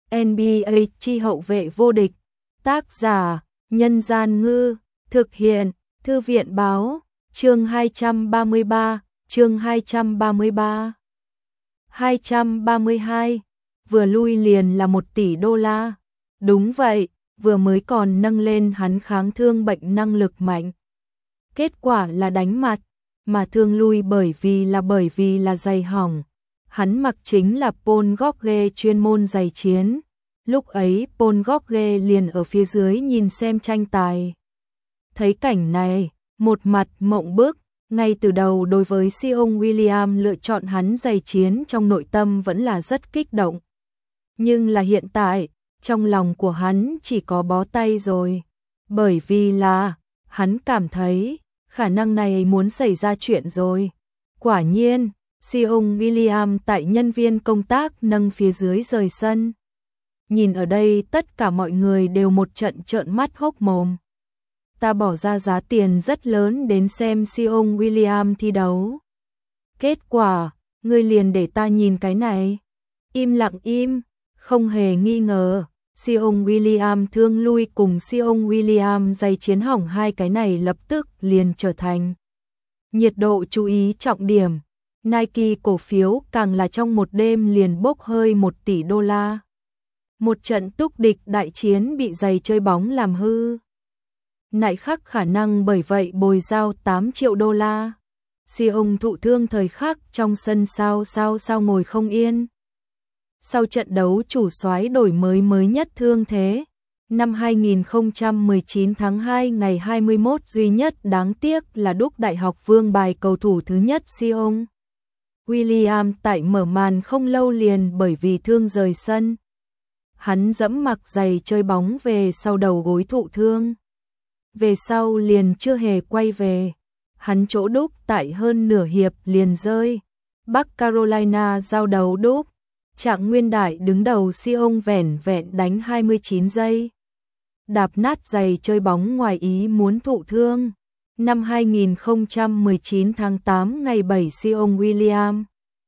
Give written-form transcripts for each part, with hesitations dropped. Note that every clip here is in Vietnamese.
NBA chi hậu vệ vô địch. Tác giả: Nhân Gian Ngư. Thực hiện: Thư viện Báo. Chương 233, chương 233. 232. Vừa lui liền là 1 tỷ đô la. Đúng vậy, vừa mới còn nâng lên hắn kháng thương bệnh năng lực mạnh. Kết quả là đánh mặt, mà thương lui bởi vì là giày hỏng. Hắn mặc chính là Paul Gauguin chuyên môn giày chiến. Lúc ấy Paul Gauguin liền ở phía dưới nhìn xem tranh tài. Thấy cảnh này, một mặt mộng bức, ngay từ đầu đối với Zion Williams lựa chọn hắn giày chiến trong nội tâm vẫn là rất kích động. Nhưng là hiện tại, trong lòng của hắn chỉ có bó tay rồi. Bởi vì là, hắn cảm thấy, khả năng này muốn xảy ra chuyện rồi. Quả nhiên, Zion Williams tại nhân viên công tác nâng phía dưới rời sân. Nhìn ở đây tất cả mọi người đều một trận trợn mắt hốc mồm. Ta bỏ ra giá tiền rất lớn đến xem Zion Williams thi đấu. Kết quả, ngươi liền để ta nhìn cái này. Im lặng im, không hề nghi ngờ. Zion Williams thương lui cùng Zion Williams giày chiến hỏng, hai cái này lập tức liền trở thành nhiệt độ chú ý trọng điểm. Nike cổ phiếu càng là trong một đêm liền bốc hơi 1 tỷ đô la. Một trận túc địch đại chiến bị giày chơi bóng làm hư. Nại khắc khả năng bởi vậy bồi giao 8 triệu đô la. Zion thụ thương thời khắc trong sân sao ngồi không yên. Sau trận đấu chủ soái đổi mới nhất thương thế. Năm 2019 tháng 2 ngày 21 duy nhất đáng tiếc là đúc đại học vương bài cầu thủ thứ nhất Zion Williams tại mở màn không lâu liền bởi vì thương rời sân. Hắn dẫm mặc giày chơi bóng về sau đầu gối thụ thương. Về sau liền chưa hề quay về. Hắn chỗ đúc tại hơn nửa hiệp liền rơi. Bắc Carolina giao đấu đúc. Trạng nguyên đại đứng đầu Zion vẻn vẹn đánh 29 giây. Đạp nát giày chơi bóng ngoài ý muốn thụ thương. Năm 2019 tháng 8 ngày 7 Zion Williams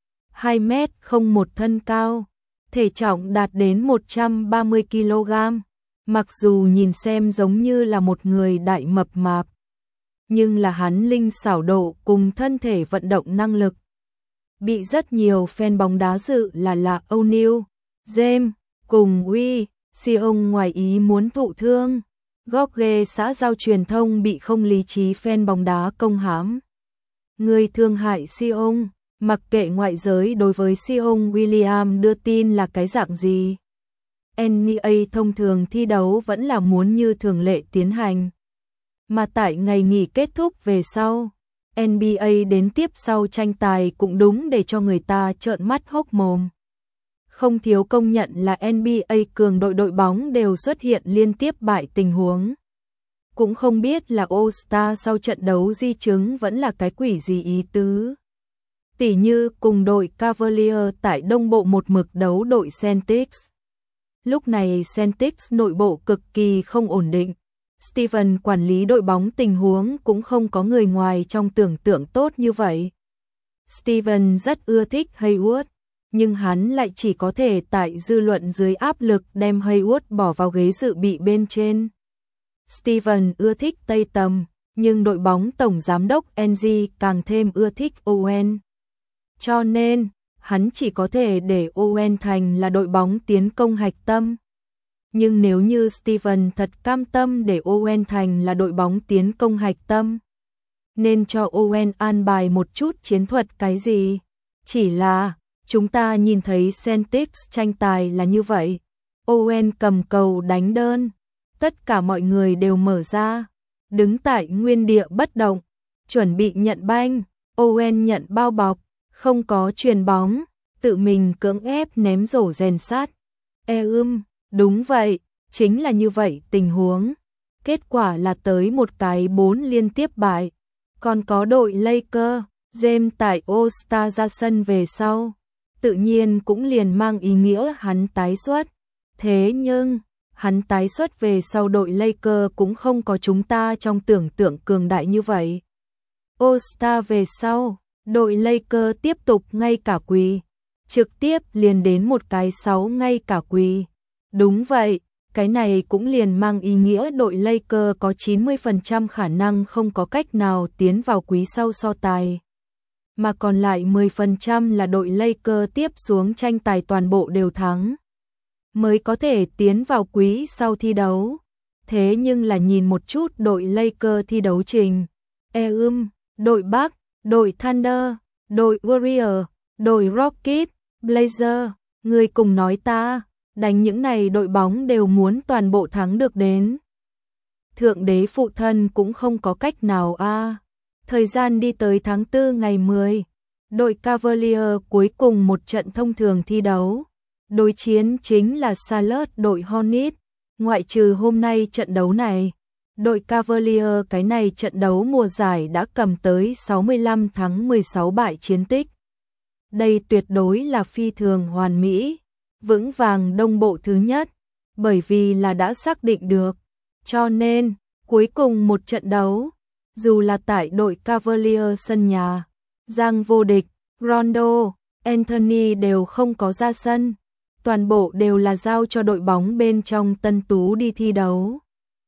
2m01 thân cao, thể trọng đạt đến 130 kg. Mặc dù nhìn xem giống như là một người đại mập mạp, nhưng là hắn linh xảo độ cùng thân thể vận động năng lực bị rất nhiều fan bóng đá dự là O'Neal, James cùng Zion ngoài ý muốn thụ thương. Gauguin xã giao truyền thông bị không lý trí fan bóng đá công hãm. Người thương hại Zion, mặc kệ ngoại giới đối với Zion Williams đưa tin là cái dạng gì. NBA thông thường thi đấu vẫn là muốn như thường lệ tiến hành. Mà tại ngày nghỉ kết thúc về sau, NBA đến tiếp sau tranh tài cũng đúng để cho người ta trợn mắt hốc mồm. Không thiếu công nhận là NBA cường đội bóng đều xuất hiện liên tiếp bại tình huống. Cũng không biết là All-Star sau trận đấu di chứng vẫn là cái quỷ gì ý tứ. Tỉ như cùng đội Cavaliers tại Đông Bộ một mực đấu đội Celtics. Lúc này Celtics nội bộ cực kỳ không ổn định. Steven quản lý đội bóng tình huống cũng không có người ngoài trong tưởng tượng tốt như vậy. Steven rất ưa thích Hayward, nhưng hắn lại chỉ có thể tại dư luận dưới áp lực đem Hayward bỏ vào ghế dự bị bên trên. Steven ưa thích Tây Tầm, nhưng đội bóng tổng giám đốc NG càng thêm ưa thích Owen. Cho nên, hắn chỉ có thể để Owen thành là đội bóng tiến công hạch tâm. Nhưng nếu như Steven thật cam tâm để Owen thành là đội bóng tiến công hạch tâm, nên cho Owen an bài một chút chiến thuật cái gì. Chỉ là, chúng ta nhìn thấy Celtics tranh tài là như vậy. Owen cầm cầu đánh đơn. Tất cả mọi người đều mở ra. Đứng tại nguyên địa bất động. Chuẩn bị nhận banh. Owen nhận bao bọc. Không có chuyền bóng. Tự mình cưỡng ép ném rổ rèn sát. Đúng vậy. Chính là như vậy tình huống. Kết quả là tới một cái 4 liên tiếp bại. Còn có đội Lakers, James tại All-Star ra sân về sau. Tự nhiên cũng liền mang ý nghĩa hắn tái xuất. Thế nhưng, hắn tái xuất về sau đội Lakers cũng không có chúng ta trong tưởng tượng cường đại như vậy. All-Star về sau, đội Lakers tiếp tục ngay cả quỳ. Trực tiếp liền đến một cái 6 ngay cả quỳ. Đúng vậy, cái này cũng liền mang ý nghĩa đội Lakers có 90% khả năng không có cách nào tiến vào quý sau so tài. Mà còn lại 10% là đội Lakers tiếp xuống tranh tài toàn bộ đều thắng, mới có thể tiến vào quý sau thi đấu. Thế nhưng là nhìn một chút đội Lakers thi đấu trình. Đội Bucks, đội Thunder, đội Warriors, đội Rockets, Blazers, người cùng nói ta, đánh những này đội bóng đều muốn toàn bộ thắng được đến. Thượng đế phụ thân cũng không có cách nào a. Thời gian đi tới tháng 4 ngày 10, đội Cavaliers cuối cùng một trận thông thường thi đấu. Đối chiến chính là Charlotte đội Hornets. Ngoại trừ hôm nay trận đấu này, đội Cavaliers cái này trận đấu mùa giải đã cầm tới 65 thắng 16 bại chiến tích. Đây tuyệt đối là phi thường hoàn mỹ, vững vàng đông bộ thứ nhất, bởi vì là đã xác định được. Cho nên, cuối cùng một trận đấu, dù là tại đội Cavaliers sân nhà, giang vô địch, Rondo, Anthony đều không có ra sân. Toàn bộ đều là giao cho đội bóng bên trong tân tú đi thi đấu.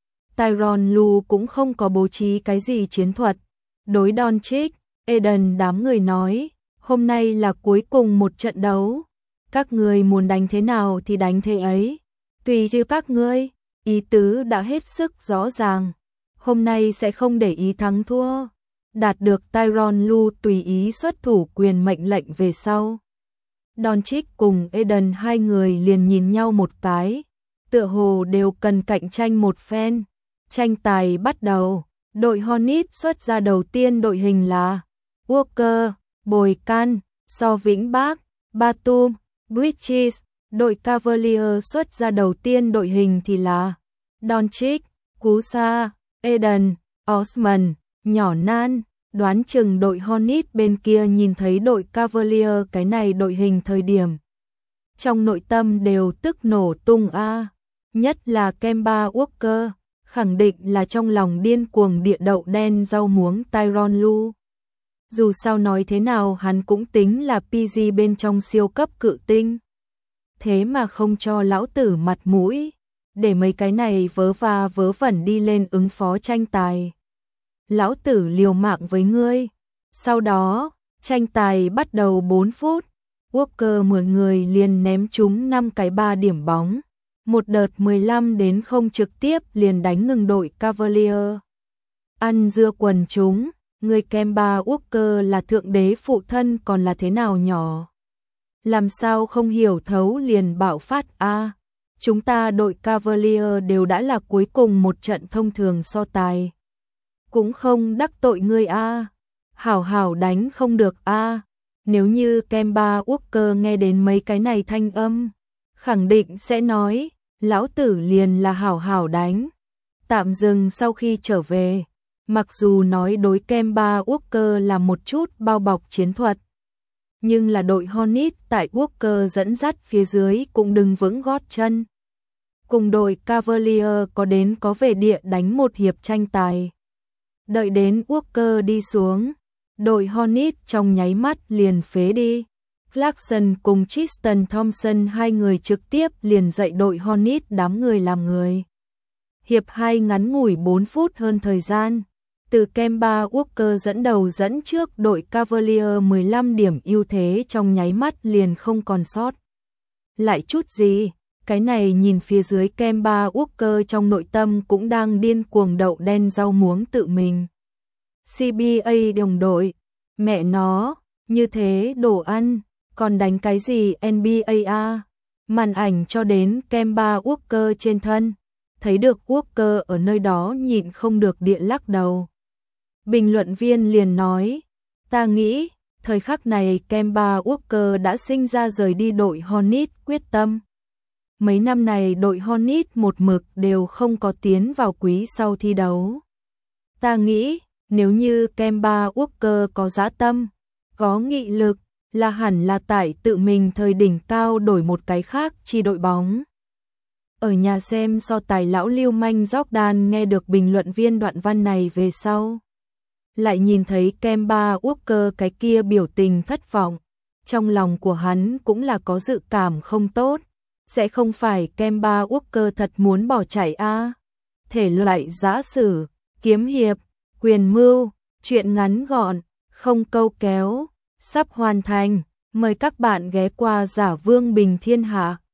Tyronn Lue cũng không có bố trí cái gì chiến thuật. Đối Doncic, Eden đám người nói, hôm nay là cuối cùng một trận đấu. Các người muốn đánh thế nào thì đánh thế ấy. Tùy chứ các ngươi, ý tứ đã hết sức rõ ràng. Hôm nay sẽ không để ý thắng thua. Đạt được Tyronn Lue tùy ý xuất thủ quyền mệnh lệnh về sau. Doncic cùng Eden hai người liền nhìn nhau một cái, tựa hồ đều cần cạnh tranh một phen. Tranh tài bắt đầu, đội Hornets xuất ra đầu tiên đội hình là Walker, Boykan, So Vĩnh Bác, Batum, Bridges. Đội Cavaliers xuất ra đầu tiên đội hình thì là Doncic, Kusa, Eden, Osman, nhỏ Nan. Đoán chừng đội Hornets bên kia nhìn thấy đội Cavaliers cái này đội hình thời điểm. Trong nội tâm đều tức nổ tung a. Nhất là Kemba Walker, khẳng định là trong lòng điên cuồng địa đậu đen rau muống Tyronn Lue. Dù sao nói thế nào hắn cũng tính là PG bên trong siêu cấp cự tinh. Thế mà không cho lão tử mặt mũi, để mấy cái này vớ va vớ vẩn đi lên ứng phó tranh tài. Lão tử liều mạng với ngươi. Sau đó, tranh tài bắt đầu 4 phút. Walker 10 người liền ném trúng 5 cái 3 điểm bóng. Một đợt 15 đến 0 trực tiếp liền đánh ngừng đội Cavaliers. Ăn dưa quần chúng, người Kemba Walker là thượng đế phụ thân còn là thế nào nhỏ. Làm sao không hiểu thấu liền bạo phát a. Chúng ta đội Cavaliers đều đã là cuối cùng một trận thông thường so tài. Cũng không đắc tội ngươi a. Hảo hảo đánh không được a. Nếu như Kemba Walker nghe đến mấy cái này thanh âm, khẳng định sẽ nói, lão tử liền là hảo hảo đánh. Tạm dừng sau khi trở về, mặc dù nói đối Kemba Walker là một chút bao bọc chiến thuật, nhưng là đội Hornets tại Walker dẫn dắt phía dưới cũng đứng vững gót chân. Cùng đội Cavaliers có đến có về địa đánh một hiệp tranh tài. Đợi đến Walker đi xuống, đội Hornets trong nháy mắt liền phế đi. Clarkson cùng Tristan Thompson hai người trực tiếp liền dạy đội Hornets đám người làm người. Hiệp 2 ngắn ngủi 4 phút hơn thời gian. Từ Kemba Walker dẫn đầu dẫn trước đội Cavaliers 15 điểm ưu thế trong nháy mắt liền không còn sót lại chút gì. Cái này nhìn phía dưới Kemba Walker trong nội tâm cũng đang điên cuồng đậu đen rau muống tự mình. CBA đồng đội, mẹ nó, như thế đồ ăn, còn đánh cái gì NBA a? Màn ảnh cho đến Kemba Walker trên thân, thấy được Walker ở nơi đó nhịn không được địa lắc đầu. Bình luận viên liền nói, ta nghĩ, thời khắc này Kemba Walker đã sinh ra rời đi đội Hornets quyết tâm. Mấy năm này đội Hornets một mực đều không có tiến vào quý sau thi đấu. Ta nghĩ, nếu như Kemba Walker có dã tâm, có nghị lực, là hẳn là tại tự mình thời đỉnh cao đổi một cái khác chi đội bóng. Ở nhà xem so tài lão lưu manh Jordan nghe được bình luận viên đoạn văn này về sau. Lại nhìn thấy Kemba Walker cái kia biểu tình thất vọng. Trong lòng của hắn cũng là có dự cảm không tốt. sẽ không phải Kemba Walker thật muốn bỏ chạy a. Thể loại giã sử, kiếm hiệp, quyền mưu, truyện ngắn gọn, không câu kéo, sắp hoàn thành. Mời các bạn ghé qua Giả Vương Bình Thiên Hạ.